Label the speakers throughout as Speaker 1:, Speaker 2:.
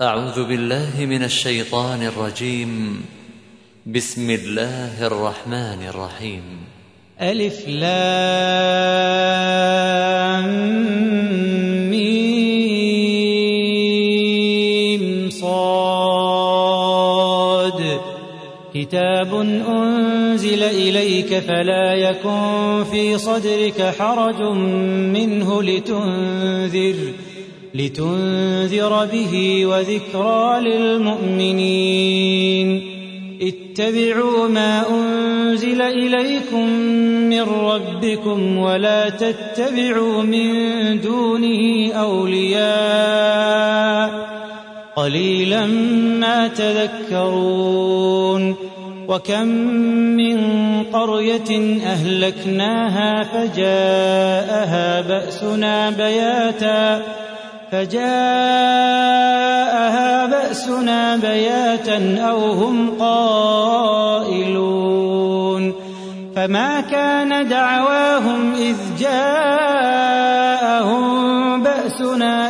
Speaker 1: أعوذ بالله من الشيطان الرجيم. بسم الله الرحمن الرحيم.
Speaker 2: ألف لام ميم صاد كتاب أنزل إليك فلا يكن في صدرك حرج منه لتنذر به وذكرى للمؤمنين. اتبعوا ما أنزل إليكم من ربكم ولا تتبعوا من دونه أولياء قليلا ما تذكرون. وكم من قرية أهلكناها فجاءها بأسنا بياتا أو هم قائلون. فما كان دعواهم إذ جاءهم بأسنا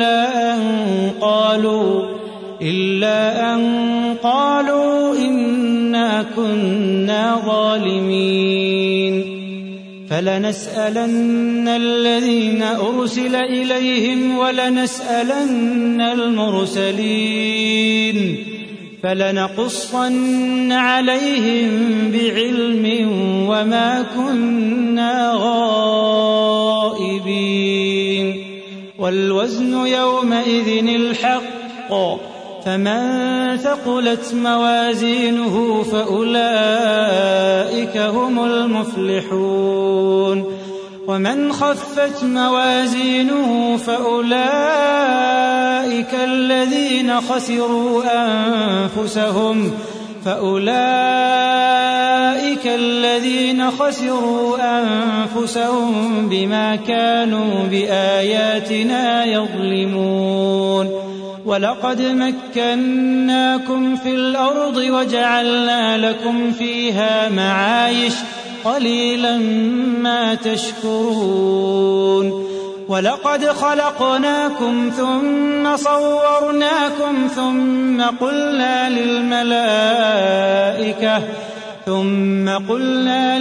Speaker 2: إلا أن قالوا إنا كنا ظالمين. فلنسألن الذين أرسل إليهم ولنسألن المرسلين فلنقصن عليهم بعلم وما كنا غائبين. والوزن يومئذ الحق فمن ثقلت موازينه فأولئك هم المفلحون. ومن خفت موازينه فأولئك الذين خسروا أنفسهم بما كانوا بآياتنا يظلمون. ولقد مكناكم في الأرض وجعلنا لكم فيها معايش قليلا ما تشكرون. ولقد خلقناكم ثم صورناكم ثم قلنا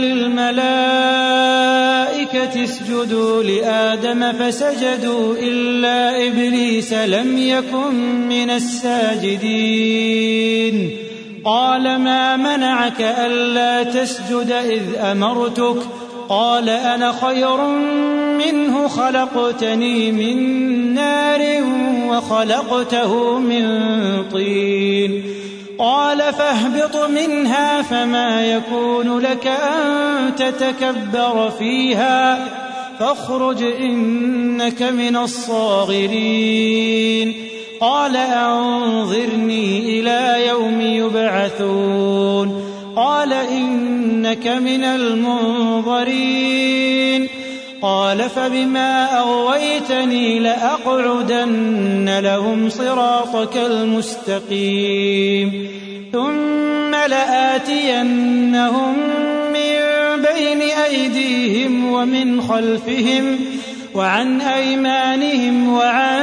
Speaker 2: للملائكة اسجدوا لآدم فسجدوا إلا إبليس لم يكن من الساجدين. قال ما منعك ألا تسجد إذ أمرتك؟ قال أنا خير منه خلقتني من نار وخلقته من طين. قال فاهبط منها فما يكون لك أن تتكبر فيها فاخرج إنك من الصاغرين. قال أنظرني إلى يوم يبعثون. قال إنك من المنظرين. قال فبما أغويتني لأقعدن لهم صراطك المستقيم ثم لآتينهم من بين أيديهم ومن خلفهم وعن أيمانهم وعن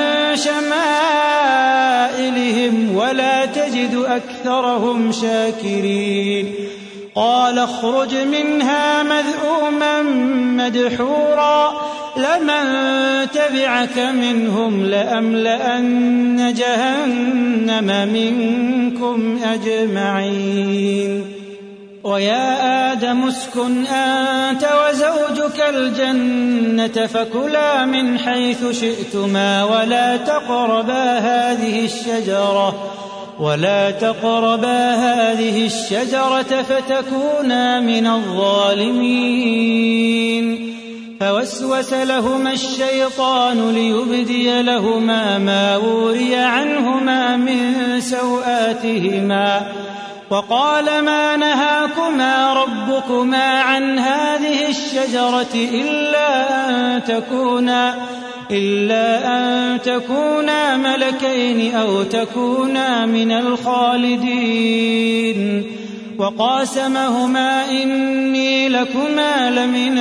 Speaker 2: شمائلهم ولا تجد أكثرهم شاكرين. قال اخرج منها مذءوما مدحورا لمن تبعك منهم لأملأن جهنم منكم أجمعين. ويا آدم اسكن أنت وزوجك الجنة فكلا من حيث شئتما ولا تقربا هذه الشجرة فتكونا من الظالمين. فوسوس لهما الشيطان ليبدي لهما ما وري عنهما من سوآتهما وقال ما نهاكما ربكما عن هذه الشجرة إلا أن تكونا ملكين أو تكونا من الخالدين. وقاسمهما إني لكما لمن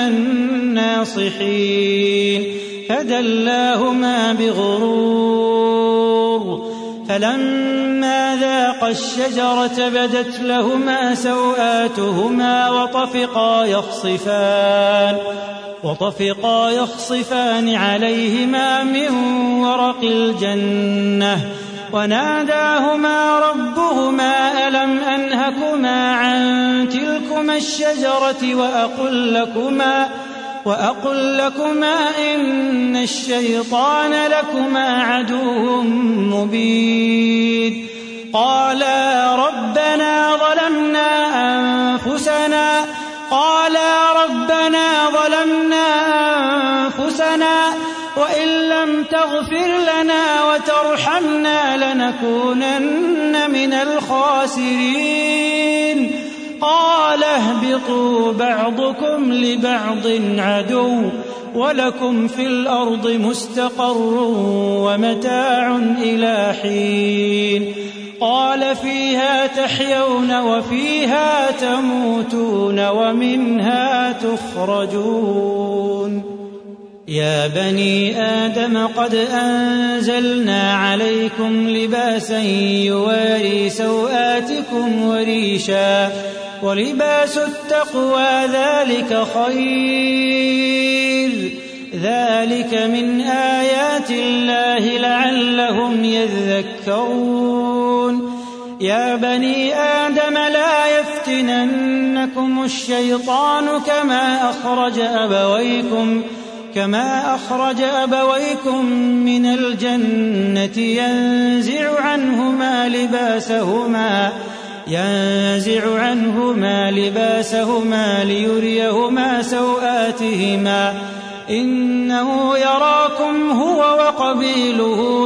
Speaker 2: الناصحين فدلاهما بغرور فلما ذاقا الشجرة بدت لهما سوآتهما وطفقا يخصفان عليهما من ورق الجنة وناداهما ربهما ألم أنهكما عن تلكما الشجرة وأقل لكما إن الشيطان لكما عدو مبين قالا ربنا ظلمنا أنفسنا وإن لم تغفر لنا وترحمنا لنكونن من الخاسرين قال اهبطوا بعضكم لبعض عدو ولكم في الأرض مستقر ومتاع إلى حين قال فيها تحيون وفيها تموتون ومنها تخرجون يا بني آدم قد أنزلنا عليكم لباسا يواري سوآتكم وريشا ولباس التقوى ذلك خير ذلك من آيات الله لعلهم يذكرون يا بني آدم لا يفتننكم الشيطان كما أخرج أبويكم من الجنة ينزع عنهما لباسهما ليريهما سوآتهما إنه يراكم هو وقبيله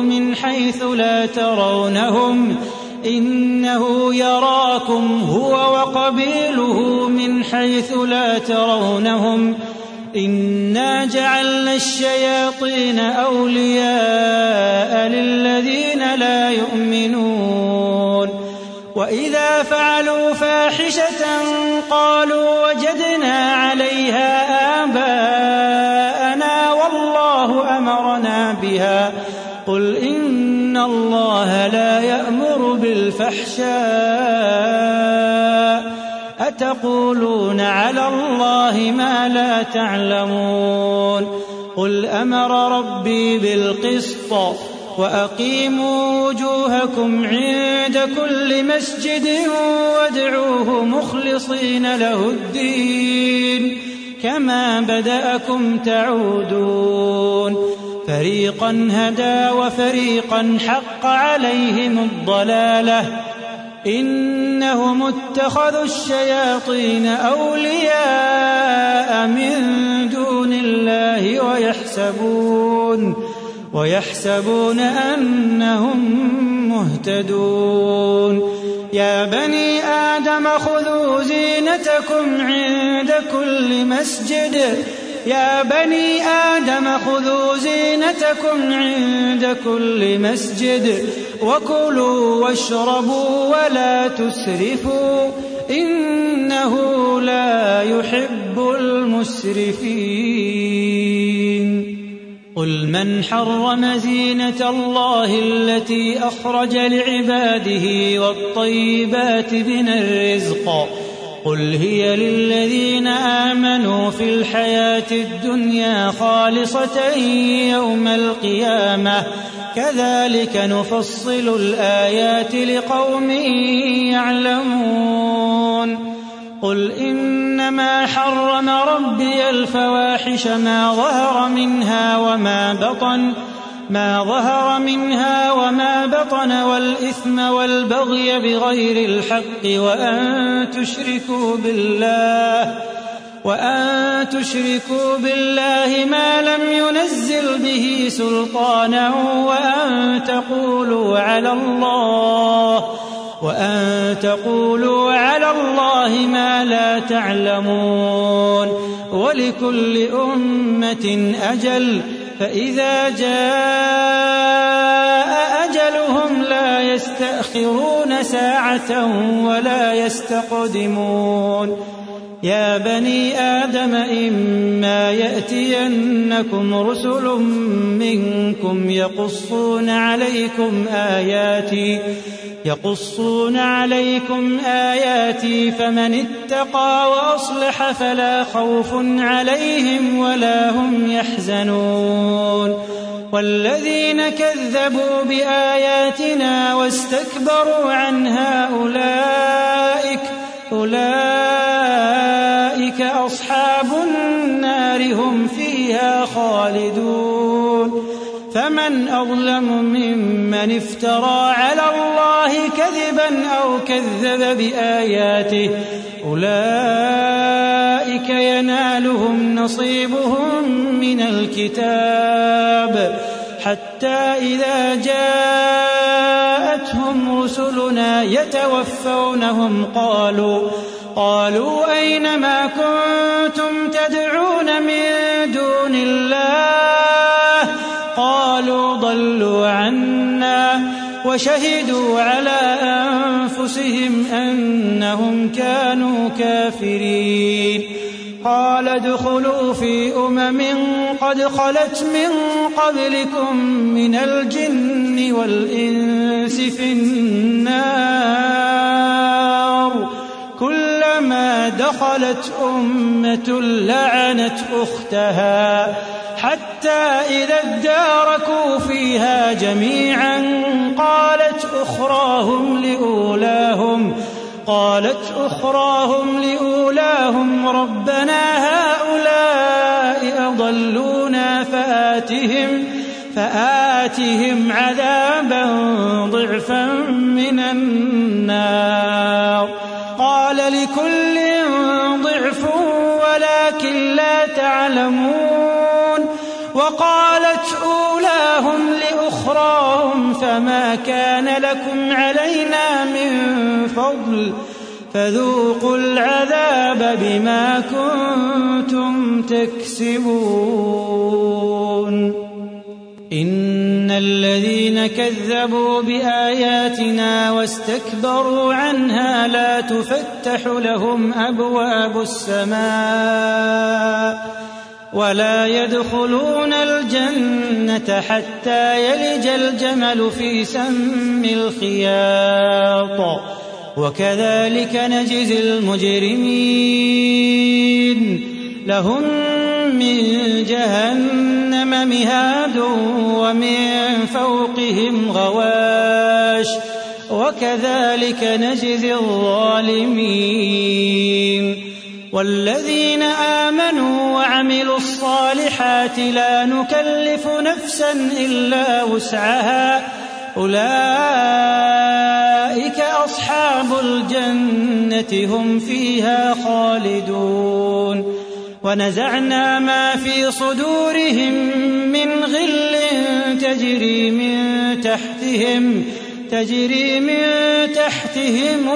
Speaker 2: من حيث لا ترونهم إنا جعلنا الشياطين أولياء للذين لا يؤمنون وإذا فعلوا فاحشة قالوا وجدنا عليها آباءنا والله أمرنا بها قل إن الله لا يأمر بالفحشاء أتقولون على الله ما لا تعلمون قل أمر ربي بالقسط وأقيموا وجوهكم عند كل مسجد وادعوه مخلصين له الدين كما بدأكم تعودون فريقا هدى وفريقا حق عليهم الضلالة إنهم اتخذوا الشياطين أولياء من دون الله ويحسبون أنهم مهتدون يا بني آدم خذوا زينتكم عند كل مسجد وكلوا واشربوا ولا تسرفوا إنه لا يحب المسرفين قل من حرم زينة الله التي أخرج لعباده والطيبات من الرزق قل هي للذين آمنوا في الحياة الدنيا خالصة يوم القيامة كذلك نفصل الآيات لقوم يعلمون قل إنما حرم ربي الفواحش ما ظهر منها وما بطن والإثم والبغي بغير الحق وأن تشركوا بالله ما لم ينزل به سلطانا وأن تقولوا على الله ما لا تعلمون ولكل أمة أجل فإذا جاء أجلهم لا يستأخرون ساعة ولا يستقدمون يا بني آدم إما يأتينكم رسل منكم يقصون عليكم آياتي فمن اتقى وأصلح فلا خوف عليهم ولا هم يحزنون والذين كذبوا بآياتنا واستكبروا عنها أولئك أصحاب النار هم فيها خالدون فمن أظلم ممن افترى على الله كذبا أو كذب بآياته أولئك ينالهم نصيبهم من الكتاب حتى إذا جاءتهم رسلنا يتوفونهم قالوا أين ما كنتم تدعون من دون الله قالوا ضلوا عنا وشهدوا على أنفسهم أنهم كانوا كافرين قال ادخلوا في قد خلت من قبلكم من الجن والإنس في النار كلما دخلت أمة لعنت أختها حتى إذا اداركوا فيها جميعا قالت أخراهم لأولاهم ربنا هؤلاء أضلونا فآتهم عذابا ضعفا من النار قال لكل ضعف ولكن لا تعلمون وقالت أولاهم لأخراهم فما كان لكم علينا من فضل فذوقوا العذاب بما كنتم تكسبون إن الذين كذبوا بآياتنا واستكبروا عنها لا تفتح لهم أبواب السماء ولا يدخلون الجنة حتى يلج الجمل في سم الخياط وكذلك نجزي المجرمين لهم من جهنم مهاد ومن فوقهم غواش وكذلك نجزي الظالمين والذين آمنوا وعملوا الصالحات لا نكلف نفسا إلا وسعها أولئك أصحاب الجنة هم فيها خالدون ونزعنا ما في صدورهم من غل تجري من تحتهم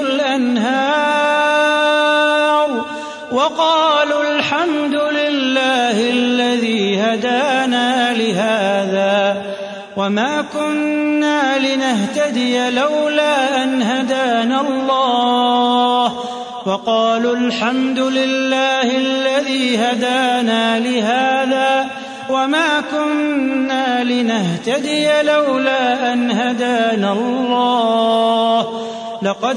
Speaker 2: الأنهار وقالوا الحمد لله الذي هدانا لهذا وما كنا لنهتدي لولا أن هدانا الله وقالوا الحمد لله الذي هدانا لهذا وما كنا لنهتدي لولا أن هدانا الله لقد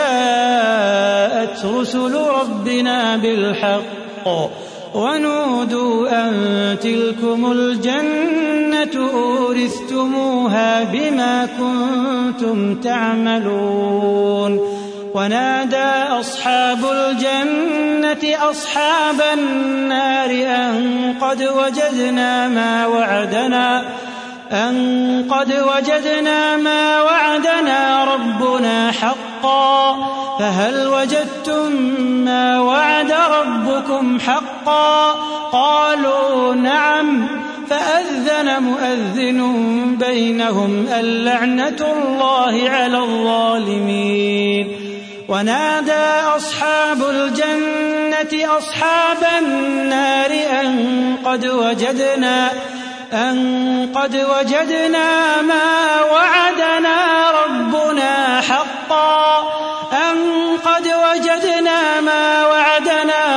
Speaker 2: جاءت رسل ربنا بالحق ونودوا أن تلكم الجنة أورثتموها بما كنتم تعملون ونادى أصحاب الجنة أصحاب النار أن قد وجدنا ما وعدنا ربنا حقا فهل وجدتم ما وعد ربكم حقا قالوا نعم فأذن مؤذن بينهم اللعنة الله على الظالمين ونادى أصحاب الجنة أصحاب النار أن قد وجدنا ما وعدنا ربنا حقا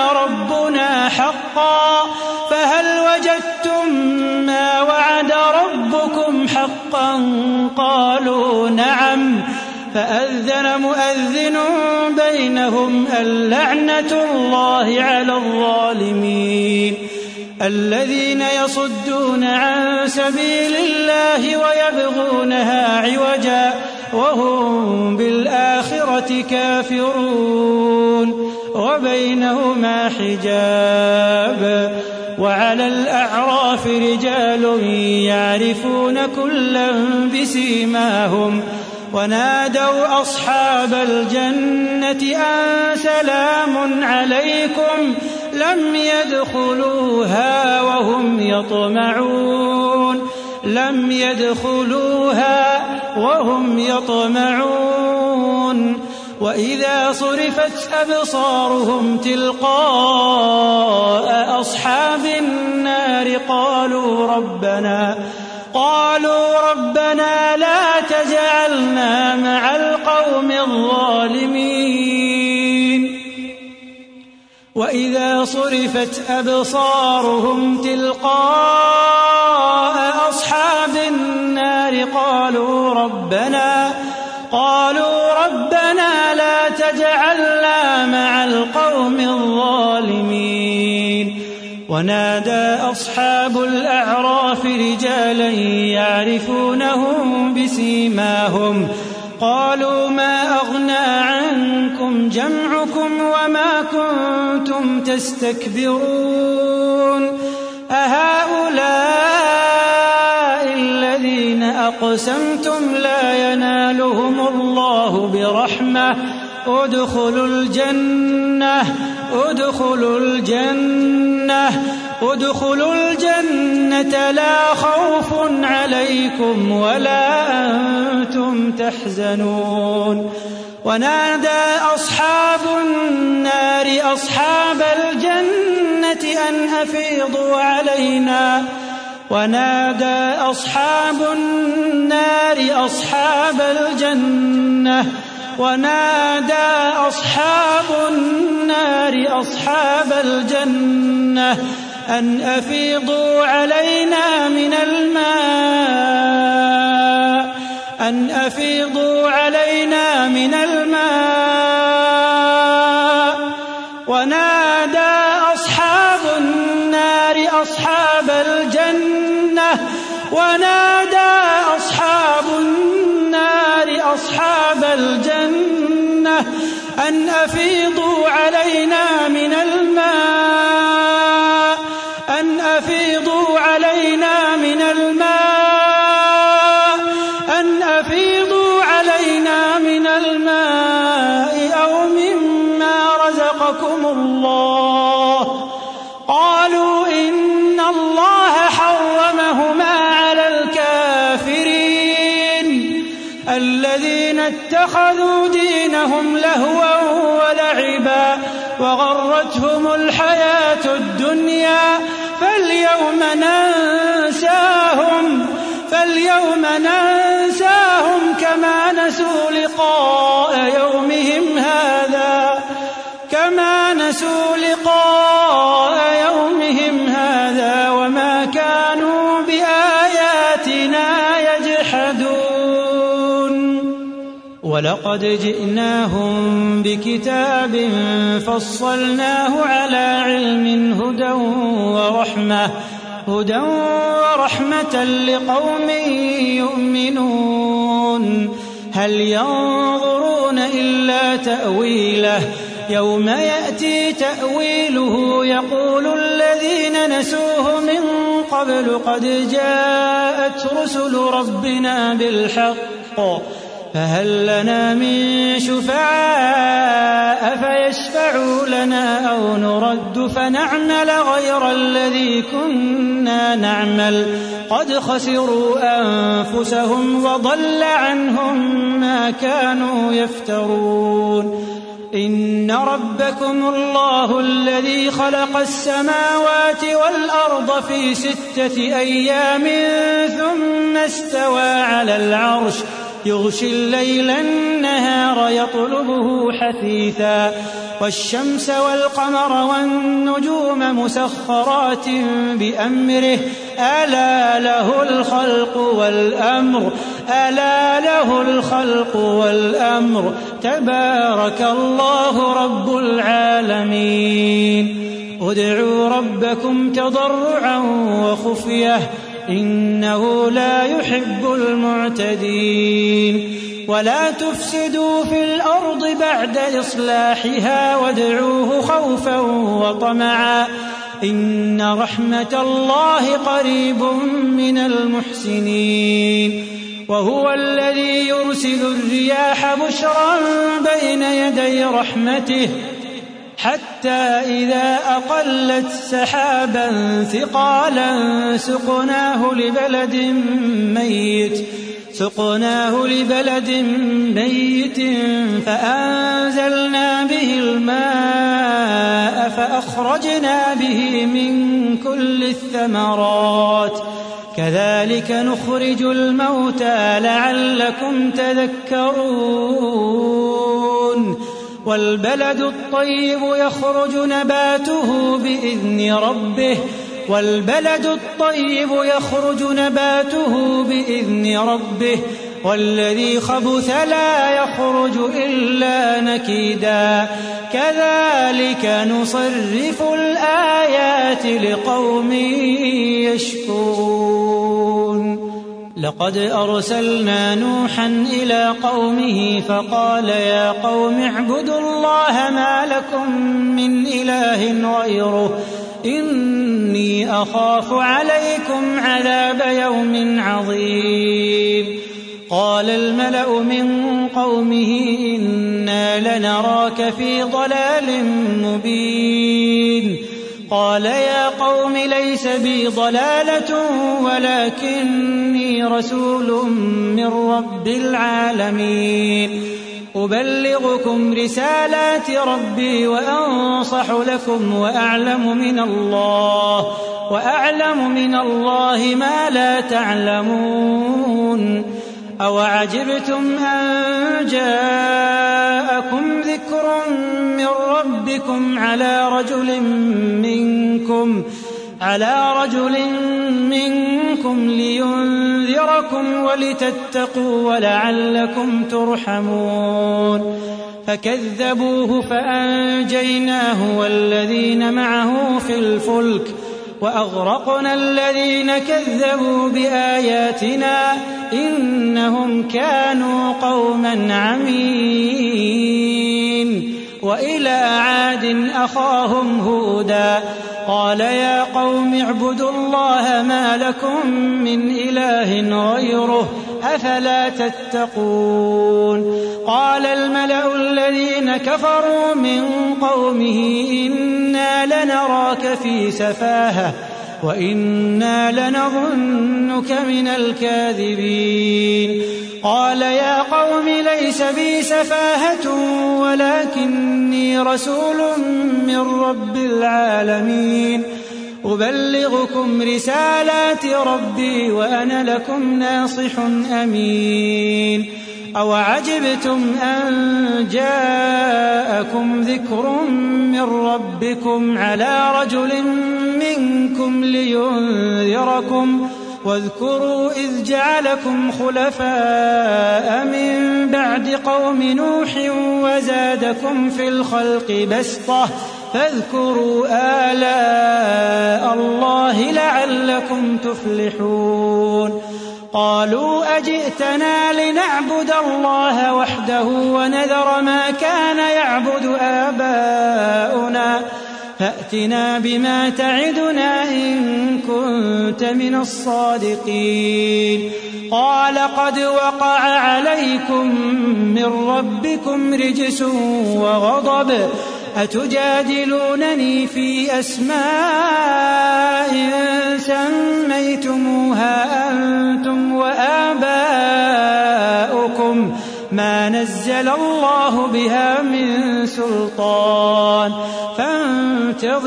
Speaker 2: فأذن مؤذن بينهم اللعنة الله على الظالمين الذين يصدون عن سبيل الله ويبغونها عوجا وهم بالآخرة كافرون وبينهما حجاب وعلى الأعراف رجال يعرفون كلا بسيماهم ونادوا أصحاب الجنة أن سلام عليكم لم يدخلوها وهم يطمعون وإذا صرفت أبصارهم تلقاء أصحاب النار قالوا ربنا لا تجعلنا مع القوم الظالمين وإذا صرفت أبصارهم تلقاء أصحاب النار قالوا ربنا لا تجعلنا مع القوم الظالمين ونادى أصحاب الأعراف رجالا يعرفونهم بسيماهم قالوا ما أغنى عنكم جمعكم وما كنتم تستكبرون أهؤلاء الذين أقسمتم لا ينالهم الله برحمة ادخلوا الجنة لا خوف عليكم ولا أنتم تحزنون ونادى أصحاب النار أصحاب الجنة أن أفيضوا علينا من الماء ونادى أصحاب النار أصحاب الجنة أن أفيضوا علينا من الماء أو مما رزقكم الله قالوا إن الله حرمهما على الكافرين الذين اتخذوا دينهم لهوا ولعبا وغرتهم الحياة الدنيا فاليوم ننساهم كما نسوا لقاء يومهم هذا وما كانوا بآياتنا يجحدون ولقد جئناهم بكتاب فصلناه على علم هدى ورحمة لقوم يؤمنون هل ينظرون إلا تأويله يوم يأتي تأويله يقول الذين نسوه من قبل قد جاءت رسل ربنا بالحق فهل لنا من شفعاء فيشفعوا لنا أو نرد فنعمل غير الذي كنا نعمل قد خسروا أنفسهم وضل عنهم ما كانوا يفترون إن ربكم الله الذي خلق السماوات والأرض في 6 أيام ثم استوى على العرش يغشي الليل النهار يطلبه حثيثا والشمس والقمر والنجوم مسخرات بأمره ألا له الخلق والأمر تبارك الله رب العالمين ادعوا ربكم تضرعا وخفية إنه لا يحب المعتدين ولا تفسدوا في الأرض بعد إصلاحها وادعوه خوفا وطمعا إن رحمة الله قريب من المحسنين وهو الذي يرسل الرياح بشرا بين يدي رحمته حتى إذا أقلت سحابا ثقالا سقناه لبلد ميت فأنزلنا به الماء فأخرجنا به من كل الثمرات كذلك نخرج الموتى لعلكم تذكرون والبلد الطيب يخرج نباته بإذن ربه والذي خبث لا يخرج إلا نكدا كذلك نصرف الآيات لقوم يشكرون لقد أرسلنا نوحا إلى قومه فقال يا قوم اعبدوا الله ما لكم من إله غيره إني أخاف عليكم عذاب يوم عظيم قال الملأ من قومه إنا لنراك في ضلال مبين قال يا قوم ليس بي ضلالة ولكني رسول من رب العالمين أبلغكم رسالات ربي وأنصح لكم وأعلم من الله ما لا تعلمون أوعجبتم أن جاءكم ذكر من ربكم على رجل منكم لينذركم ولتتقوا ولعلكم ترحمون فكذبوه فأنجيناه والذين معه في الفلك وأغرقنا الذين كذبوا بآياتنا إنهم كانوا قوما عمين وإلى عاد أخاهم هودا قال يا قوم اعبدوا الله ما لكم من إله غيره أفلا تتقون قال الملأ الذين كفروا من قومه إنا لنراك في سفاهة وإنا لنظنك من الكاذبين قال يا قوم ليس بي سفاهة ولكني رسول من رب العالمين أبلغكم رسالات ربي وأنا لكم ناصح أمين أوعجبتم أن جاءكم ذكر من ربكم على رجل منكم لينذركم واذكروا إذ جعلكم خلفاء من بعد قوم نوح وزادكم في الخلق بسطة فاذكروا آلاء الله لعلكم تفلحون قالوا أجئتنا لنعبد الله وحده ونذر ما كان يعبد آباؤنا فأتنا بما تعدنا إن كنت من الصادقين قال قد وقع عليكم من ربكم رجس وغضب أتجادلونني في أسماء سميتموها أنتم وآباؤكم ما نزل الله بها من سلطان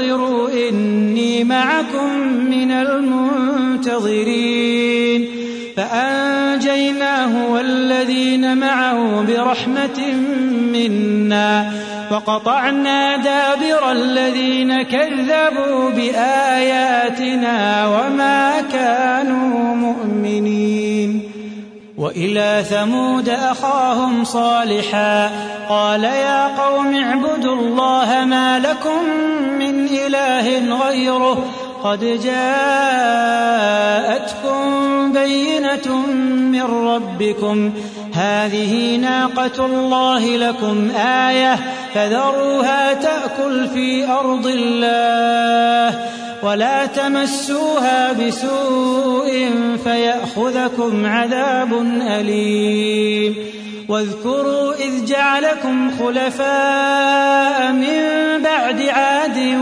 Speaker 2: فانتظروا إني معكم من المنتظرين فأنجيناه والذين معه برحمة منا وقطعنا دابر الذين كذبوا بآياتنا وما كانوا مؤمنين. وإلى ثمود أخاهم صالحا قال يا قوم اعبدوا الله ما لكم من إله غيره قد جاءتكم بينة من ربكم هذه ناقة الله لكم آية فذروها تأكل في أرض الله ولا تمسوها بسوء فيأخذكم عذاب أليم. واذكروا إذ جعلكم خلفاء من بعد عاد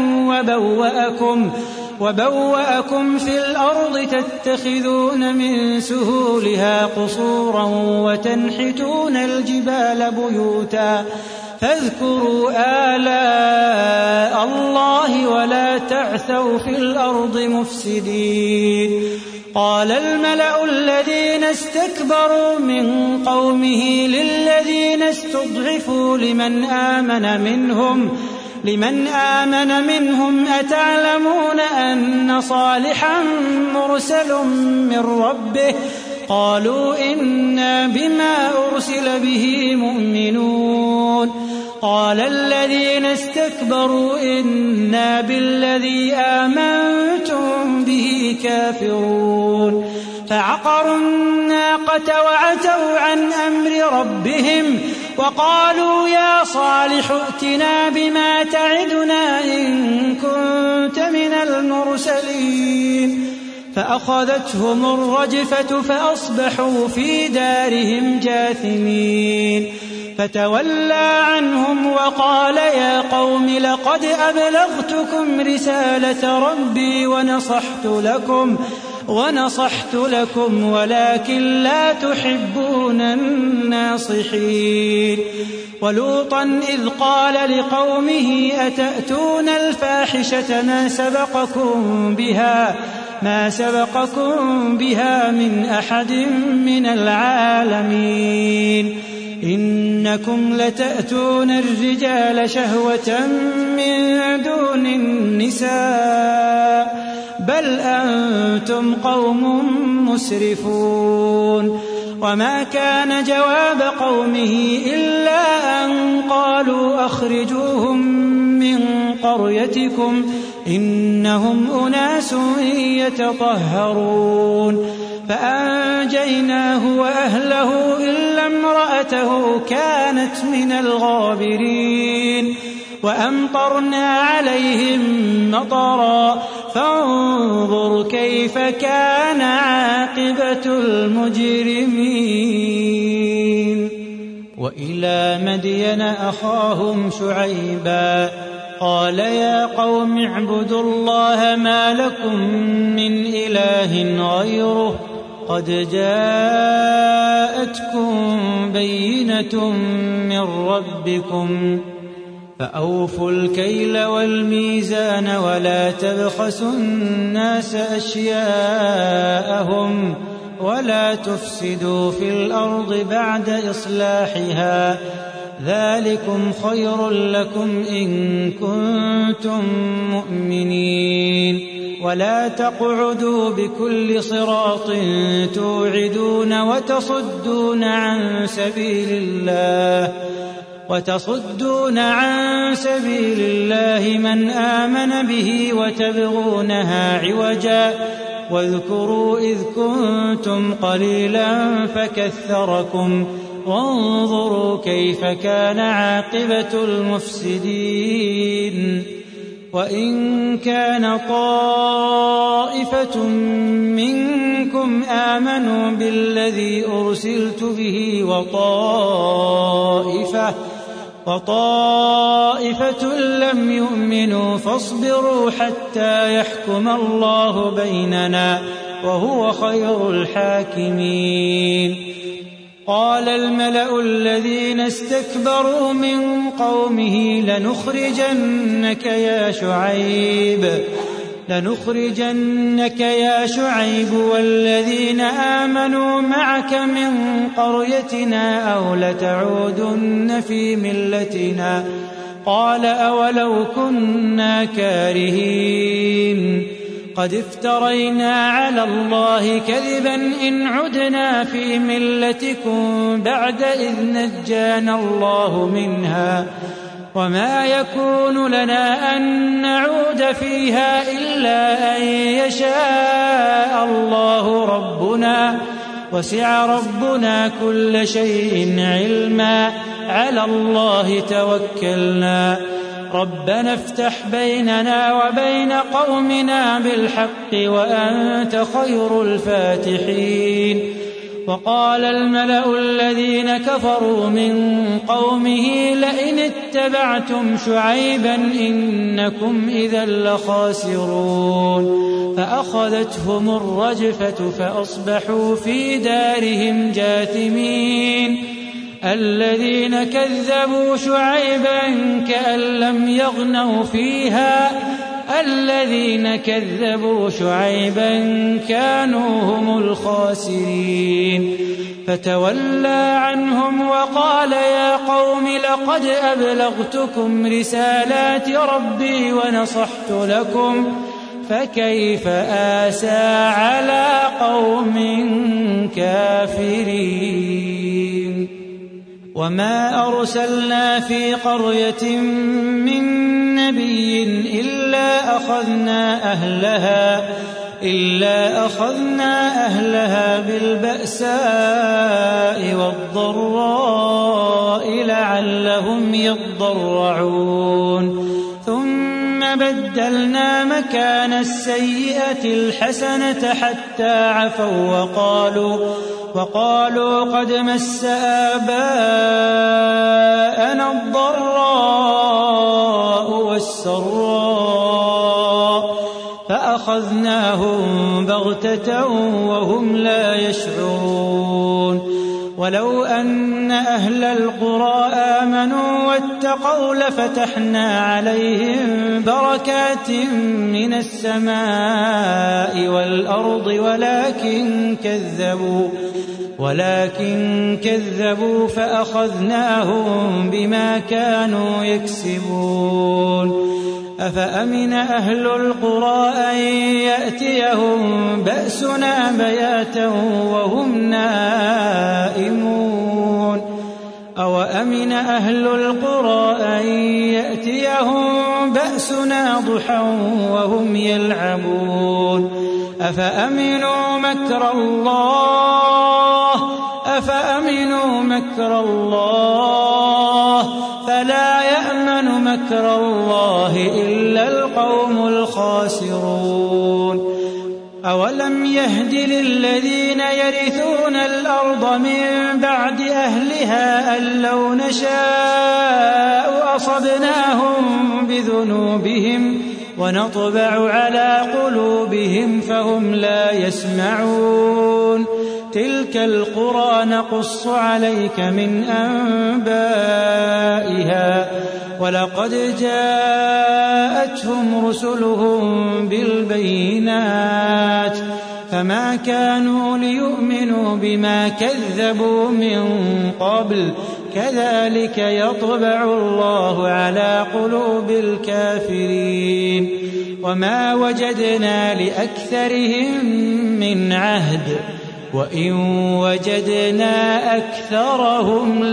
Speaker 2: وبوأكم في الأرض تتخذون من سهولها قصورا وتنحتون الجبال بيوتا فاذكروا آلاء الله ولا تعثوا في الأرض مفسدين. قال الملأ الذين استكبروا من قومه للذين استضعفوا لمن آمن منهم أتعلمون أن صالحا مرسل من ربه قالوا إنا بما أرسل به مؤمنون. قال الذين استكبروا إنا بالذي آمنتم به كافرون. فعقروا الناقة وعتوا عن أمر ربهم وقالوا يا صالح ائتنا بما تعدنا إن كنت من المرسلين. فأخذتهم الرجفة فأصبحوا في دارهم جاثمين. فتولى عنهم وقال يا قوم لقد أبلغتكم رسالة ربي ونصحت لكم ولكن لا تحبون الناصحين. ولوطا إذ قال لقومه أتأتون الفاحشة ما سبقكم بها من أحد من العالمين. إنكم لتأتون الرجال شهوة من دون النساء بل أنتم قوم مسرفون. وما كان جواب قومه إلا أن قالوا أخرجوهم من قريتكم إنهم أناس يتطهرون. فأنجيناه وأهله إلا امرأته كانت من الغابرين. وأمطرنا عليهم مطرا فانظر كيف كان عاقبة المجرمين. وإلى مدين أخاهم شعيبا قال يا قوم اعبدوا الله ما لكم من إله غيره قد جاءتكم بينة من ربكم فأوفوا الكيل والميزان ولا تبخسوا الناس أشياءهم ولا تفسدوا في الأرض بعد إصلاحها ذلكم خير لكم إن كنتم مؤمنين. ولا تقعدوا بكل صراط توعدون وتصدون عن سبيل الله من آمن به وتبغونها عوجا واذكروا إذ كنتم قليلا فكثركم وانظروا كيف كان عاقبة المفسدين. وإن كان طائفة منكم آمنوا بالذي أرسلت به وطائفة لم يؤمنوا فاصبروا حتى يحكم الله بيننا وهو خير الحاكمين. قال الملأ الذين استكبروا لنخرجنك يا شعيب والذين آمنوا معك من قريتنا أو لتعودن في ملتنا قال أولو كنا كارهين قد افترينا على الله كذبا إن عدنا في ملتكم بعد إذ نجانا الله منها وما يكون لنا أن نعود فيها إلا أن يشاء الله ربنا وسع ربنا كل شيء علما على الله توكلنا ربنا افتح بيننا وبين قومنا بالحق وأنت خير الفاتحين وقال الملأ الذين كفروا من قومه لئن اتبعتم شعيبا إنكم إذا لخاسرون فأخذتهم الرجفة فأصبحوا في دارهم جاثمين الذين كذبوا شعيبا كأن لم يغنوا فيها الذين كذبوا شعيبا كانوا هم الخاسرين فتولى عنهم وقال يا قوم لقد أبلغتكم رسالات ربي ونصحت لكم فكيف آسى على قوم كافرين وما أرسلنا في قرية من نبي إلا أخذنا أهلها بالبأساء والضراء لعلهم يضرعون ثم بدلنا مكان السيئة الحسنة حتى عفوا وقالوا قد مس آباءنا الضراء والسراء فأخذناهم بغتة وهم لا يشعرون ولو أن أهل القرى آمنوا واتقوا لفتحنا عليهم بركات من السماء والأرض ولكن كذبوا فأخذناهم بما كانوا يكسبون أفأمن أهل القرى أن يأتيهم بأسنا بياتا وهم نائمون أوأمن أهل القرى أن يأتيهم بأسنا ضحى وهم يلعبون أفأمنوا مكر الله فلا يأمن مكر الله إلا القوم الخاسرون أولم يهد للذين يرثون الأرض من بعد أهلها أن لو نشاء أصبناهم بذنوبهم ونطبع على قلوبهم فهم لا يسمعون تلك القرى نقص عليك من أنبائها ولقد جاءتهم رسلهم بالبينات فما كانوا ليؤمنوا بما كذبوا من قبل كذلك يطبع الله على قلوب الكافرين وما وجدنا لأكثرهم من عهد وإن وجدنا أكثرهم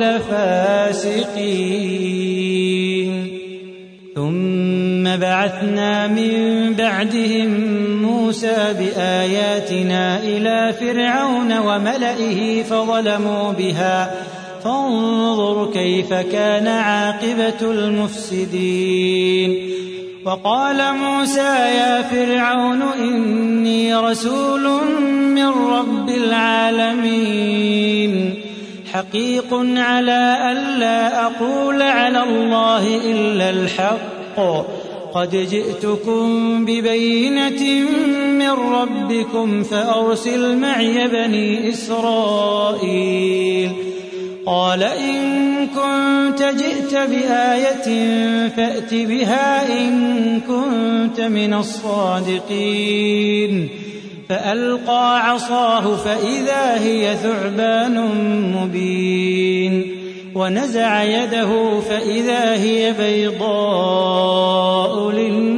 Speaker 2: لفاسقين ثم بعثنا من بعدهم موسى بآياتنا إلى فرعون وملئه فظلموا بها فانظر كيف كان عاقبة المفسدين وقال موسى يا فرعون إني رسول من رب العالمين حقيق على ألا أقول على الله إلا الحق قد جئتكم ببينة من ربكم فأرسل معي بني إسرائيل قال إن كنت جئت بآية فأت بها إن كنت من الصادقين فألقى عصاه فإذا هي ثعبان مبين ونزع يده فإذا هي بيضاء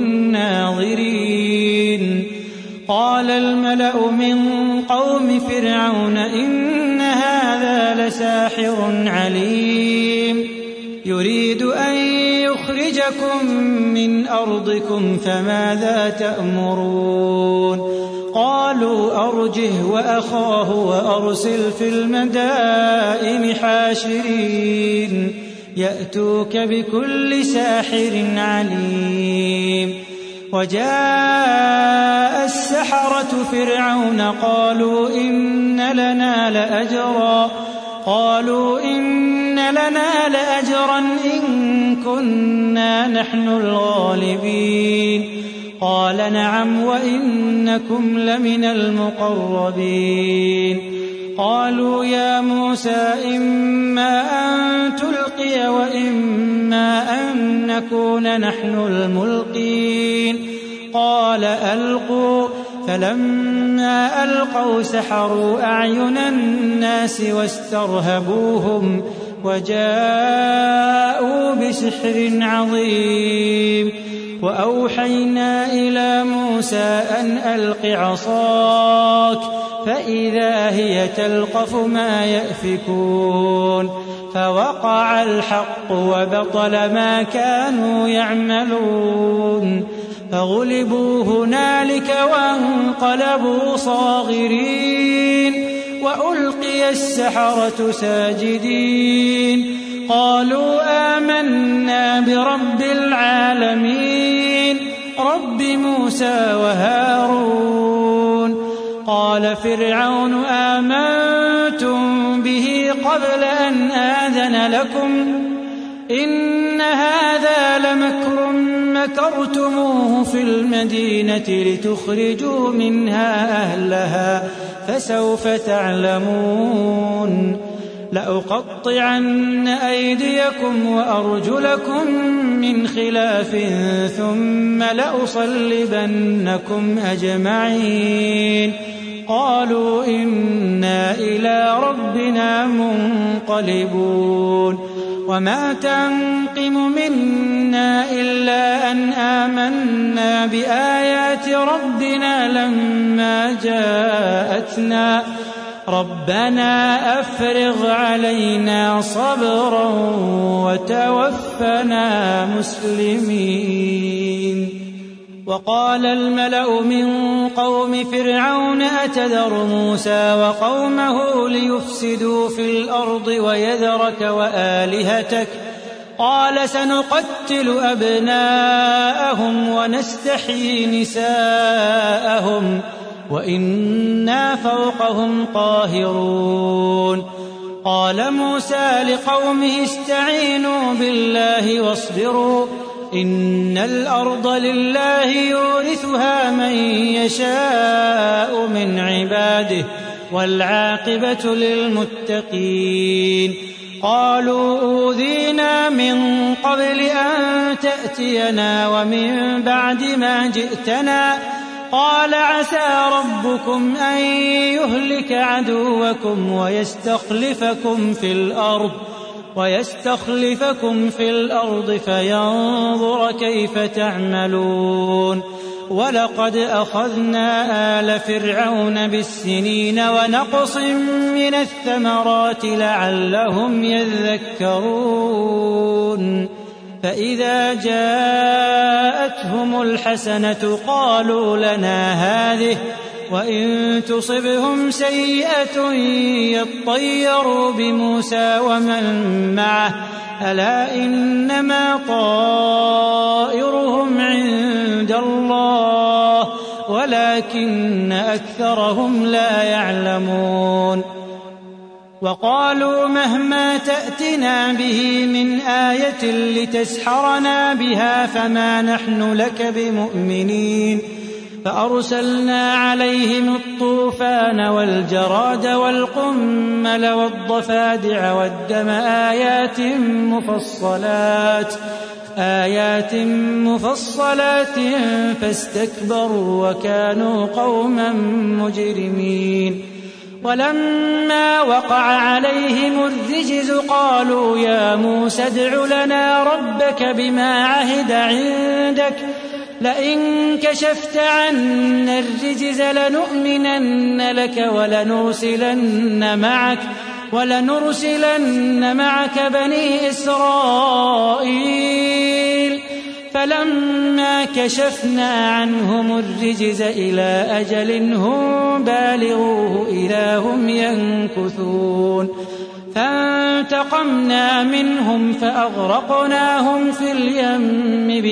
Speaker 2: للناظرين قال الملأ من قوم فرعون إن هذا لساحر عليم يريد أن يخرجكم من أرضكم فماذا تأمرون قالوا أرجه وأخاه وأرسل في المدائن حاشرين يأتوك بكل ساحر عليم وجاء السحرة فرعون قالوا إن لنا لأجرا إن كنا نحن الغالبين قال نعم وإنكم لمن المقربين قالوا يا موسى إما أن تلقي وإما أن نكون نحن الملقين قال ألقوا فلما ألقوا سحروا أعين الناس واسترهبوهم وجاءوا بسحر عظيم وأوحينا إلى موسى أن ألق عصاك فإذا هي تلقف ما يأفكون فوقع الحق وبطل ما كانوا يعملون فغلبوا هنالك وانقلبوا صاغرين وألقي السحرة ساجدين قالوا آمنا برب العالمين رب موسى وهارون قال فرعون آمنتم به قبل أن آذن لكم إن هذا لمكر مكرتموه في المدينة لتخرجوا منها أهلها فسوف تعلمون لأقطعن أيديكم وأرجلكم من خلاف ثم لأصلبنكم أجمعين قالوا إنا إلى ربنا منقلبون وما تنقم منا إلا أن آمنا بآيات ربنا لما جاءتنا ربنا أفرغ علينا صبرا وتوفنا مسلمين وقال الملأ من قوم فرعون أتذر موسى وقومه ليفسدوا في الأرض ويذرك وآلهتك قال سنقتل أبناءهم ونستحيي نساءهم وإنا فوقهم قاهرون قال موسى لقومه استعينوا بالله واصبروا إن الأرض لله يورثها من يشاء من عباده والعاقبة للمتقين قالوا أوذينا من قبل أن تأتينا ومن بعد ما جئتنا قال عسى ربكم أن يهلك عدوكم ويستخلفكم في الأرض فينظر كيف تعملون ولقد أخذنا آل فرعون بالسنين ونقص من الثمرات لعلهم يذكرون فإذا جاءتهم الحسنة قالوا لنا هذه وإن تصبهم سيئة يطيروا بموسى ومن معه ألا إنما طائرهم عند الله ولكن أكثرهم لا يعلمون وقالوا مهما تأتنا به من آية لتسحرنا بها فما نحن لك بمؤمنين فأرسلنا عليهم الطوفان والجراد والقمل والضفادع والدم آيات مفصلات فاستكبروا وكانوا قوما مجرمين. ولما وقع عليهم الرجز قالوا يا موسى ادع لنا ربك بما عهد عندك لئن كشفت عنا الرجز لنؤمنن لك ولنرسلن معك بني إسرائيل. فلما كشفنا عنهم الرجز إلى أجل هم بالغوه إذا هم ينكثون. فانتقمنا منهم فأغرقناهم في اليم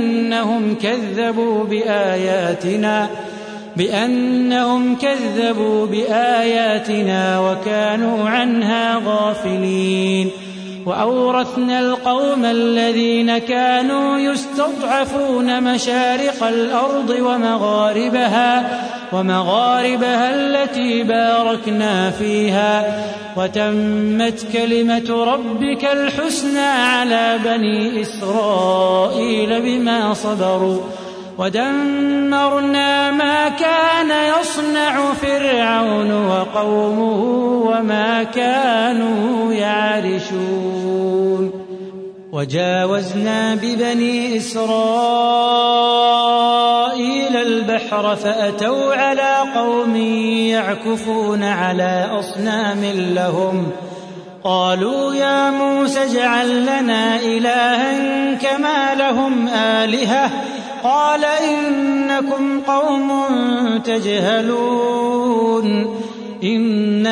Speaker 2: بأنهم كذبوا بآياتنا وكانوا عنها غافلين. وأورثنا القوم الذين كانوا يستضعفون مشارق الأرض ومغاربها التي باركنا فيها وتمت كلمة ربك الحسنى على بني إسرائيل بما صبروا ودمرنا ما كان يصنع فرعون وقومه وما كانوا يعرشون. وجاوزنا ببني إسرائيل البحر فأتوا على قوم يعكفون على أصنام لهم قالوا يا موسى اجعل لنا إلها كما لهم آلهة قال إنكم قوم تجهلون إن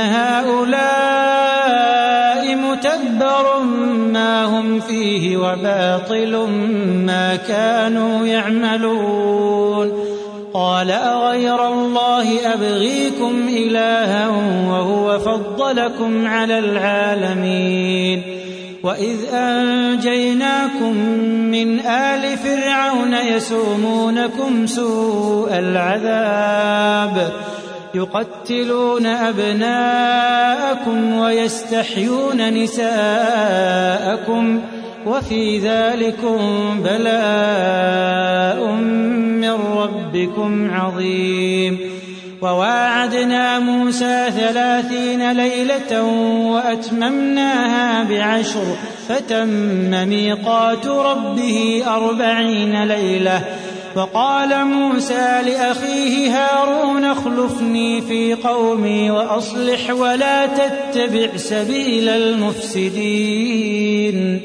Speaker 2: هؤلاء متبر ما هم فيه وباطل ما كانوا يعملون. قال أغير الله أبغيكم إلها وهو فضلكم على العالمين. وإذ أنجيناكم من آل فرعون يسومونكم سوء العذاب يقتلون أبناءكم ويستحيون نساءكم وفي ذلكم بلاء من ربكم عظيم. وواعدنا موسى 30 ليلة وأتممناها ب10 فتم ميقات ربه 40 ليلة. وقال موسى لأخيه هارون اخلفني في قومي وأصلح ولا تتبع سبيل المفسدين.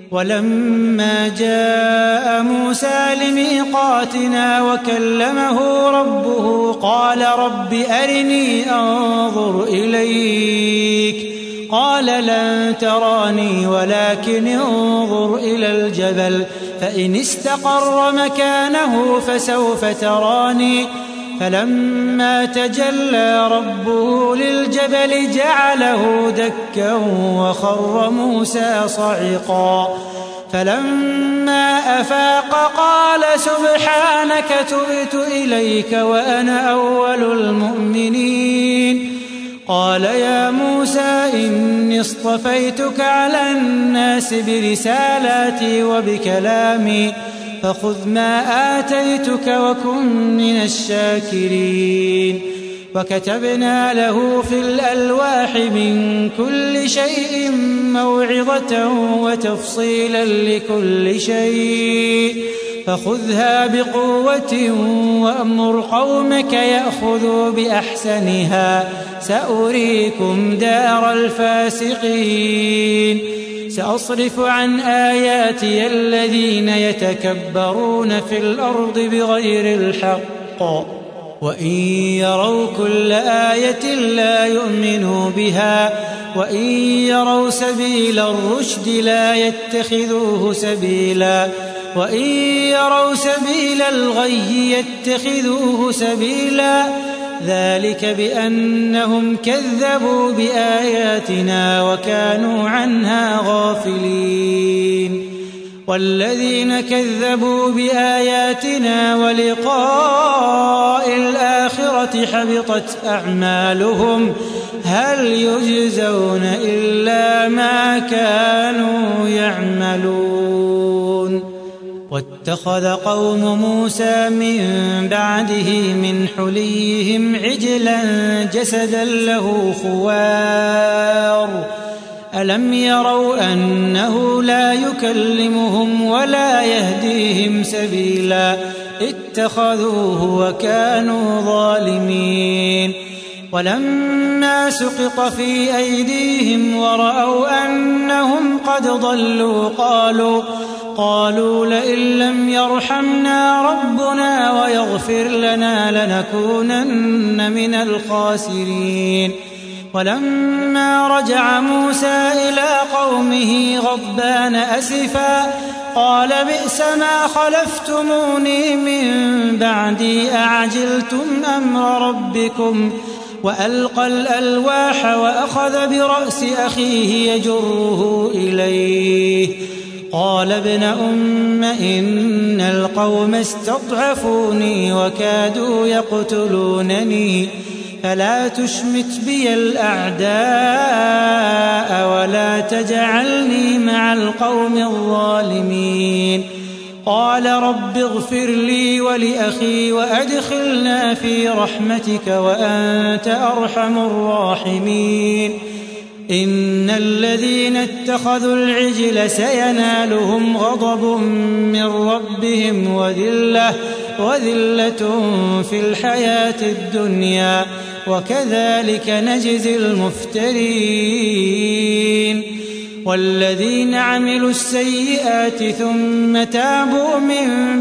Speaker 2: ولما جاء موسى لميقاتنا وكلمه ربه قال رب أرني أنظر إليك قال لن تراني ولكن انظر إلى الجبل فإن استقر مكانه فسوف تراني. فلما تجلى ربه للجبل جعله دكا وخر موسى صعقا. فلما أفاق قال سبحانك تبت إليك وأنا أول المؤمنين. قال يا موسى إني اصطفيتك على الناس برسالاتي وبكلامي فخذ ما آتيتك وكن من الشاكرين. وكتبنا له في الألواح من كل شيء موعظة وتفصيلا لكل شيء فخذها بقوة وأمر قومك يأخذوا بأحسنها سأريكم دار الفاسقين. سأصرف عن آياتي الذين يتكبرون في الأرض بغير الحق وإن يروا كل آية لا يؤمنوا بها وإن يروا سبيل الرشد لا يتخذوه سبيلا وإن يروا سبيل الغي يتخذوه سبيلا ذلك بأنهم كذبوا بآياتنا وكانوا عنها غافلين. والذين كذبوا بآياتنا ولقاء الآخرة حبطت أعمالهم هل يجزون إلا ما كانوا يعملون. واتخذ قوم موسى من بعده من حليهم عجلا جسدا له خوار ألم يروا أنه لا يكلمهم ولا يهديهم سبيلا اتخذوه وكانوا ظالمين. ولما سقط في أيديهم ورأوا أنهم قد ضلوا قالوا لئن لم يرحمنا ربنا ويغفر لنا لنكونن من الخاسرين. ولما رجع موسى إلى قومه غضبان أسفا قال بئس ما خلفتموني من بعدي أعجلتم أمر ربكم وألقى الألواح وأخذ برأس أخيه يجره إليه قال ابن أم إن القوم استضعفوني وكادوا يقتلونني فلا تشمت بي الأعداء ولا تجعلني مع القوم الظالمين. قال رب اغفر لي ولأخي وأدخلنا في رحمتك وأنت أرحم الراحمين. إن الذين اتخذوا العجل سينالهم غضب من ربهم وذلة في الحياة الدنيا وكذلك نجزي المفترين. والذين عملوا السيئات ثم تابوا من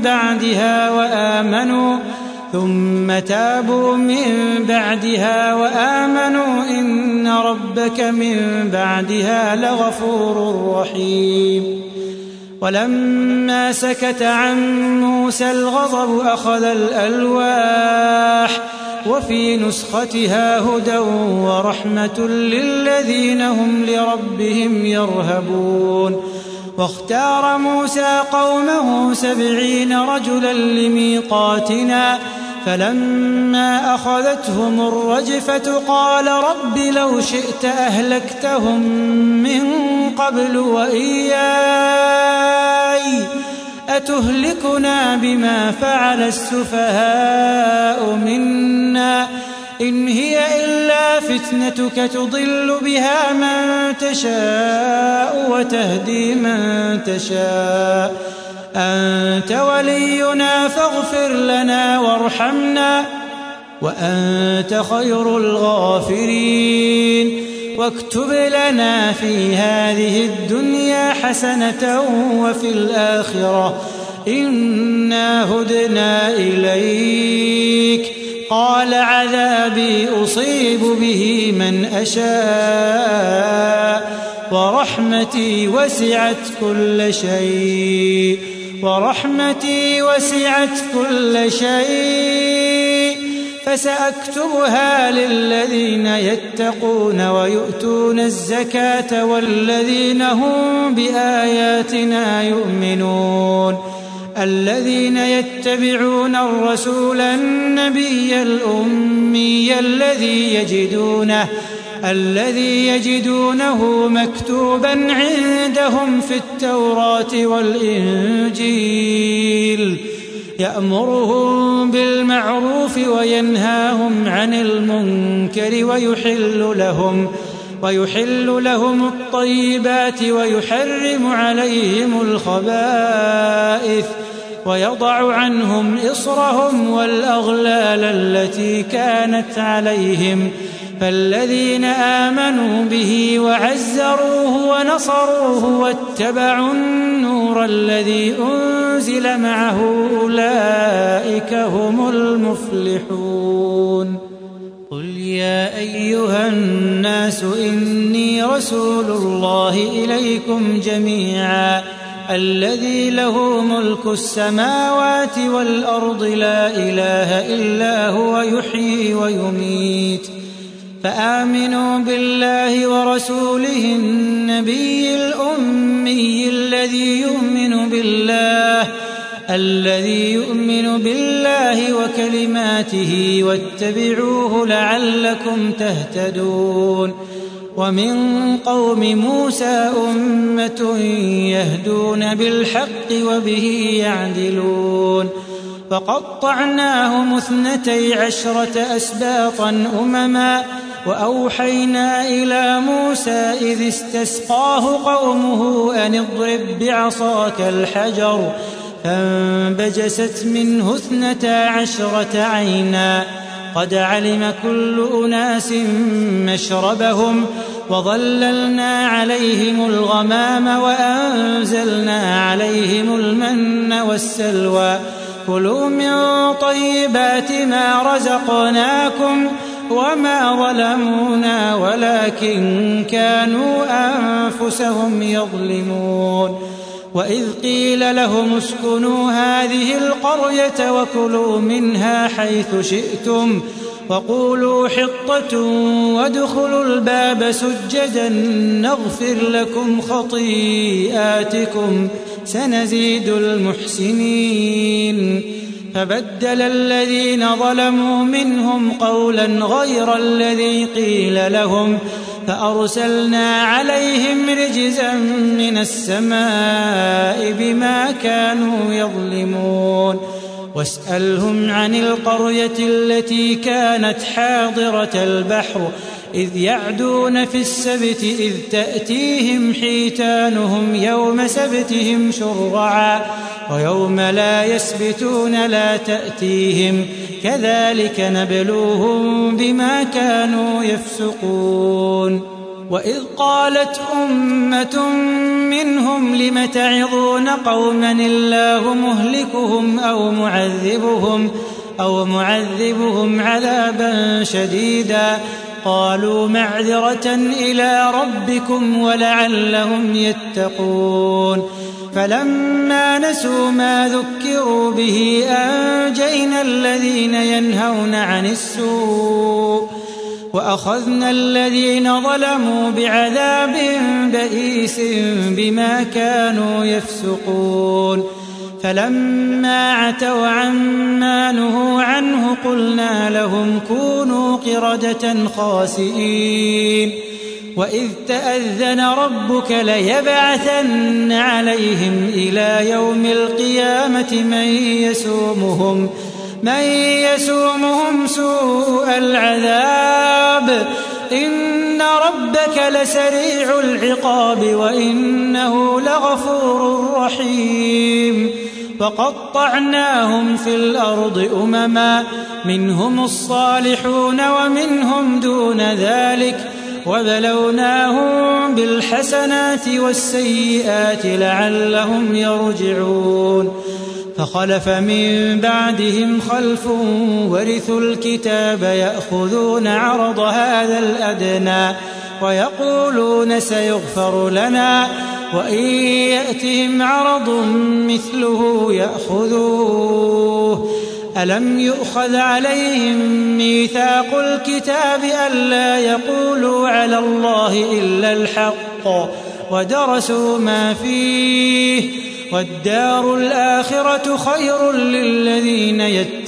Speaker 2: بعدها وآمنوا إن ربك من بعدها لغفور رحيم. ولما سكت عن موسى الغضب أخذ الألواح وفي نسختها هدى ورحمة للذين هم لربهم يرهبون. واختار موسى قومه 70 رجلا لميقاتنا فلما أخذتهم الرجفة قال رب لو شئت أهلكتهم من قبل وإياي أتهلكنا بما فعل السفهاء منا إن هي إلا فتنتك تضل بها من تشاء وتهدي من تشاء أنت ولينا فاغفر لنا وارحمنا وأنت خير الغافرين. واكتب لنا في هذه الدنيا حسنة وفي الآخرة إنا هدنا إليك. قال عذابي أصيب به من أشاء ورحمتي وسعت كل شيء فسأكتبها للذين يتقون ويؤتون الزكاة والذين هم بآياتنا يؤمنون. الذين يتبعون الرسول النبي الأمي الذي يجدونه مكتوبا عندهم في التوراة والإنجيل يأمرهم بالمعروف وينهاهم عن المنكر ويحل لهم الطيبات ويحرم عليهم الخبائث ويضع عنهم إصرهم والأغلال التي كانت عليهم. فالذين آمنوا به وعزروه ونصروه واتبعوا النور الذي أنزل معه أولئك هم المفلحون. قل يا أيها الناس إني رسول الله إليكم جميعا الذي له ملك السماوات والأرض لا إله إلا هو يحيي ويميت. فآمنوا بالله ورسوله النبي الأمي الذي يؤمن بالله وكلماته واتبعوه لعلكم تهتدون. ومن قوم موسى أمة يهدون بالحق وبه يعدلون. فقطعناهم 12 أسباطا أمما وأوحينا إلى موسى إذ استسقاه قومه أن اضرب بعصاك الحجر فانبجست منه 12 عينا قد علم كل أناس مشربهم وظللنا عليهم الغمام وأنزلنا عليهم المن والسلوى كلوا من طيبات ما رزقناكم وما ظلمونا ولكن كانوا أنفسهم يظلمون. وإذ قيل لهم اسكنوا هذه القرية وكلوا منها حيث شئتم وقولوا حطة وادخلوا الباب سجدا نغفر لكم خطيئاتكم سنزيد المحسنين. فبدل الذين ظلموا منهم قولا غير الذي قيل لهم فأرسلنا عليهم رجزا من السماء بما كانوا يظلمون. واسألهم عن القرية التي كانت حاضرة البحر إذ يعدون في السبت إذ تأتيهم حيتانهم يوم سبتهم شرعا ويوم لا يسبتون لا تأتيهم كذلك نبلوهم بما كانوا يفسقون. وإذ قالت أمة منهم لم تعظون قوما الله مهلكهم أو معذبهم عذابا شديدا قالوا معذرة إلى ربكم ولعلهم يتقون. فلما نسوا ما ذكروا به أنجينا الذين ينهون عن السوء وأخذنا الذين ظلموا بعذاب بئيس بما كانوا يفسقون. فلما عتوا عما نهوا عنه قلنا لهم كونوا قردة خاسئين. وإذ تأذن ربك ليبعثن عليهم إلى يوم القيامة من يسومهم سوء العذاب إن ربك لسريع العقاب وإنه لغفور رحيم. فقطعناهم في الأرض أمما منهم الصالحون ومنهم دون ذلك وبلوناهم بالحسنات والسيئات لعلهم يرجعون. فخلف من بعدهم خلف ورثوا الكتاب يأخذون عرض هذا الأدنى ويقولون سيغفر لنا وإن يأتهم عرض مثله يأخذوه. ألم يؤخذ عليهم ميثاق الكتاب ألا يقولوا على الله إلا الحق ودرسوا ما فيه والدار الآخرة خير للذين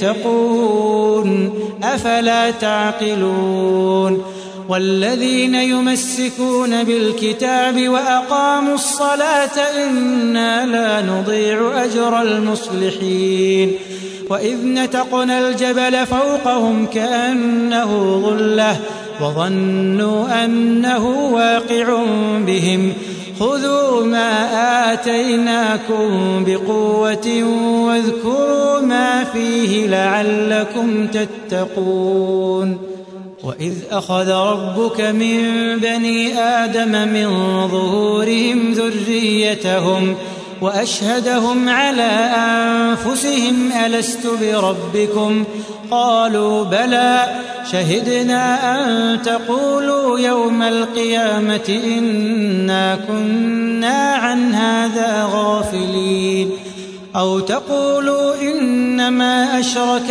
Speaker 2: يتقون أفلا تعقلون. والذين يمسكون بالكتاب وأقاموا الصلاة إنا لا نضيع أجر المصلحين. وإذ نتقنا الجبل فوقهم كأنه ظلة وظنوا أنه واقع بهم خذوا ما آتيناكم بقوة واذكروا ما فيه لعلكم تتقون. وإذ أخذ ربك من بني آدم من ظهورهم ذريتهم وأشهدهم على أنفسهم ألست بربكم قالوا بلى شهدنا أن تقولوا يوم القيامة إنا كنا عن هذا غافلين أو تقولوا إنما أشرك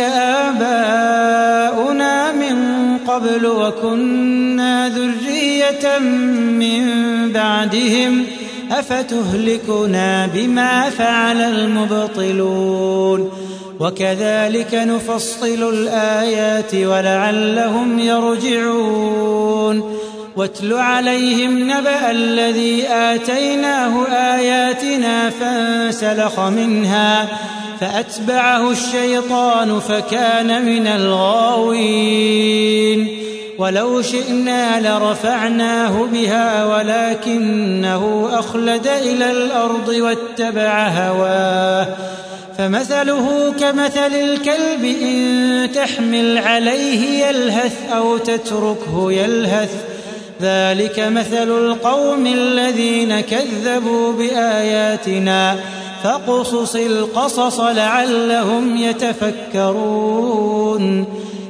Speaker 2: آباؤنا من قبل وكنا ذرية من بعدهم أفتهلكنا بما فعل المبطلون وكذلك نفصل الآيات ولعلهم يرجعون واتل عليهم نبأ الذي آتيناه آياتنا فانسلخ منها فأتبعه الشيطان فكان من الغاوين ولو شئنا لرفعناه بها ولكنه أخلد إلى الأرض واتبع هواه فمثله كمثل الكلب إن تحمل عليه يلهث أو تتركه يلهث ذلك مثل القوم الذين كذبوا بآياتنا فاقصص القصص لعلهم يتفكرون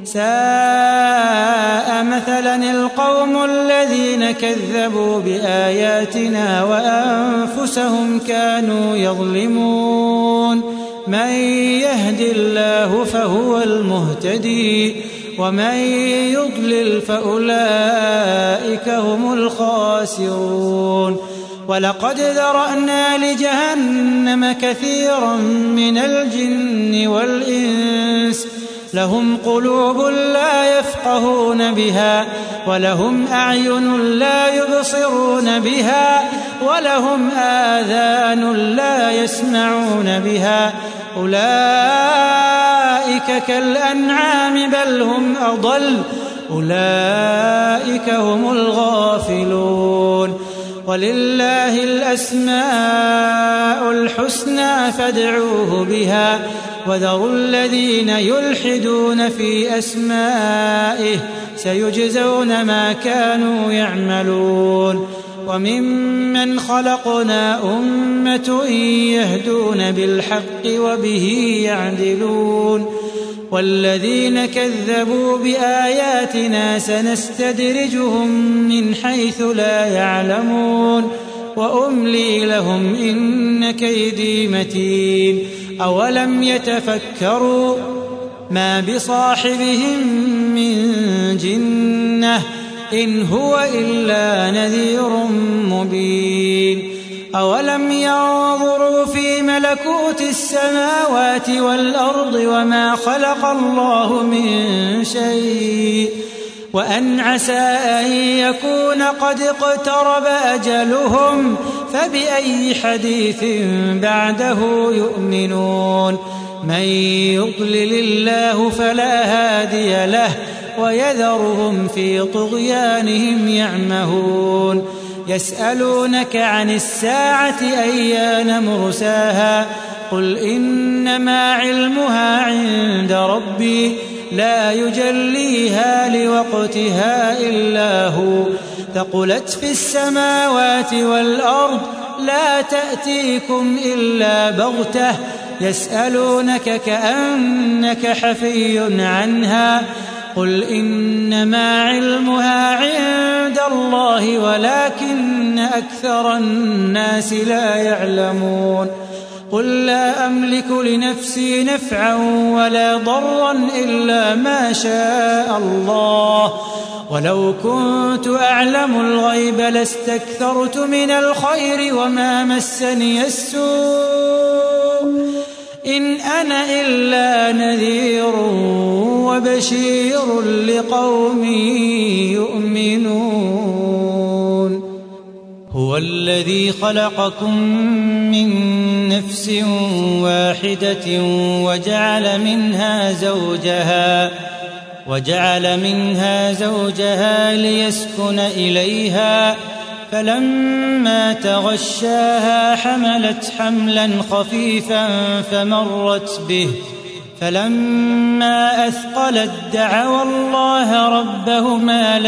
Speaker 2: ساء مثلا القوم الذين كذبوا بآياتنا وأنفسهم كانوا يظلمون من يهد الله فهو المهتدي ومن يضلل فأولئك هم الخاسرون ولقد ذرأنا لجهنم كثيرا من الجن والإنس لهم قلوب لا يفقهون بها ولهم أعين لا يبصرون بها ولهم آذان لا يسمعون بها أولئك كالأنعام بل هم أضل أولئك هم الغافلون ولله الأسماء الحسنى فادعوه بها وذروا الذين يلحدون في أسمائه سيجزون ما كانوا يعملون وممن خلقنا أمة يهدون بالحق وبه يعدلون والذين كذبوا بآياتنا سنستدرجهم من حيث لا يعلمون وأملي لهم إن كيدي متين أولم يتفكروا ما بصاحبهم من جنة إن هو إلا نذير مبين أولم ينظروا في ملكوت السماوات والأرض وما خلق الله من شيء وأن عسى أن يكون قد اقترب أجلهم فبأي حديث بعده يؤمنون من يضلل الله فلا هادي له ويذرهم في طغيانهم يعمهون يسألونك عن الساعة أيان مرساها قل إنما علمها عند ربي لا يجليها لوقتها إلا هو ثقلت في السماوات والأرض لا تأتيكم إلا بغتة يسألونك كأنك حفي عنها قل إنما علمها عند الله ولكن أكثر الناس لا يعلمون قل لا أملك لنفسي نفعا ولا ضرا إلا ما شاء الله ولو كنت أعلم الغيب لاستكثرت من الخير وما مسني السوء إن أنا إلا نذير وبشير لقوم يؤمنون هو الذي خلقكم من نفس واحدة وجعل منها زوجها ليسكن إليها فلما تغشاها حملت حملا خفيفا فمرت به فلما أثقلت دعوا الله ربهما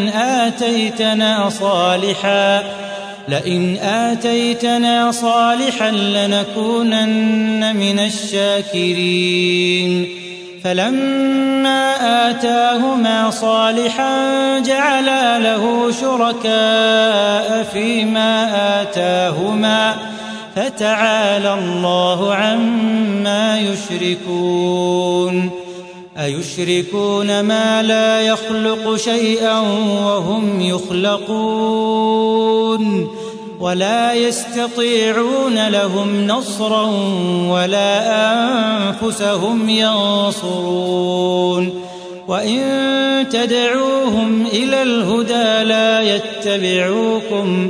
Speaker 2: لئن آتيتنا صالحا لنكونن من الشاكرين فلما آتاهما صالحا جعلا له شركاء فيما آتاهما فتعالى الله عما يشركون أيشركون ما لا يخلق شيئا وهم يخلقون ولا يستطيعون لهم نصرا ولا أنفسهم ينصرون وإن تدعوهم إلى الهدى لا يتبعوكم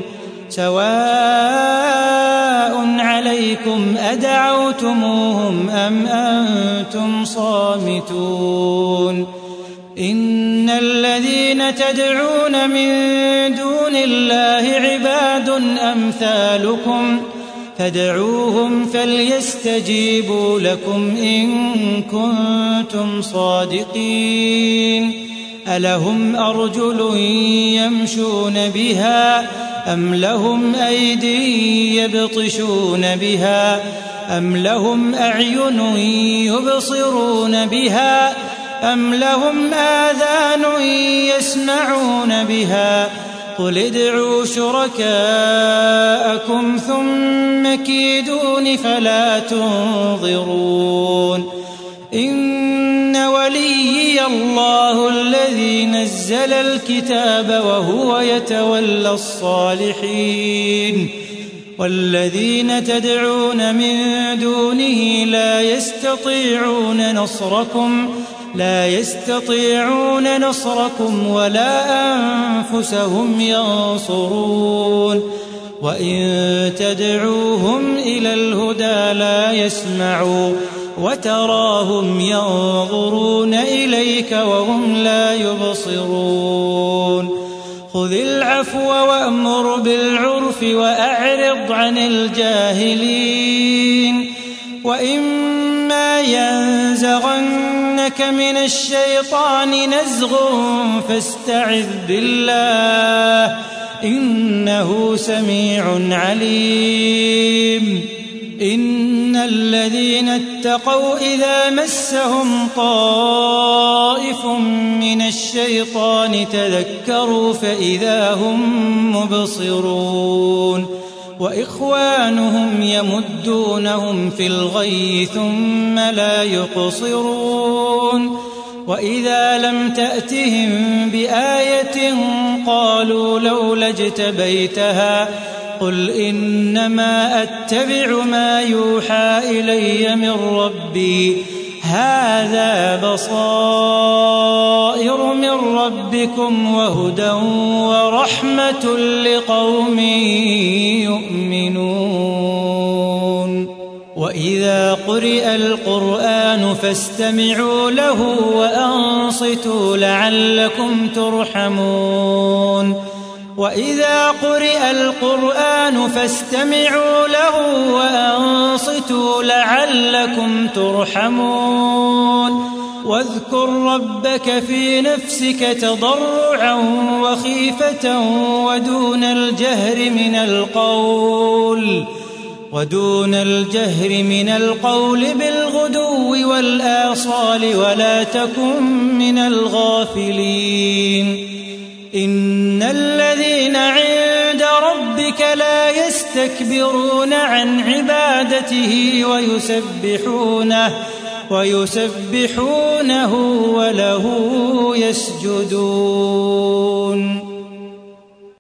Speaker 2: سواء عليكم أدعوتموهم أم أنتم صامتون إن الذين تدعون من دون الله عباد أمثالكم فادعوهم فليستجيبوا لكم إن كنتم صادقين ألهم أرجل يمشون بها أم لهم أيدي يبطشون بها أم لهم أعين يبصرون بها أم لهم آذان يسمعون بها قل ادعوا شركاءكم ثم كيدون فلا تنظرون إن وليي الله الذي نزل الكتاب وهو يتولى الصالحين والذين تدعون من دونه لا يستطيعون نصركم ولا أنفسهم ينصرون وإن تدعوهم إلى الهدى لا يسمعوا وتراهم ينظرون إليك وهم لا يبصرون خذ العفو وأمر بالعرف وأعرض عن الجاهلين وإما ينزغنك من الشيطان نزغ فاستعذ بالله إنه سميع عليم إن الذين اتقوا إذا مسهم طائف من الشيطان تذكروا فإذا هم مبصرون وإخوانهم يمدونهم في الغي ثم لا يقصرون وإذا لم تأتهم بآية قالوا لولا اجتبيتها قل إنما أتبع ما يوحى إلي من ربي هذا بصائر من ربكم وهدى ورحمة لقوم يؤمنون وإذا قرئ القرآن فاستمعوا له وأنصتوا لعلكم ترحمون وإذا قرئ القرآن فاستمعوا له وأنصتوا لعلكم ترحمون واذكر ربك في نفسك تضرعا وخيفة ودون الجهر من القول بالغدو والآصال ولا تكن من الغافلين إن الذين عند ربك لا يستكبرون عن عبادته ويسبحونه وله يسجدون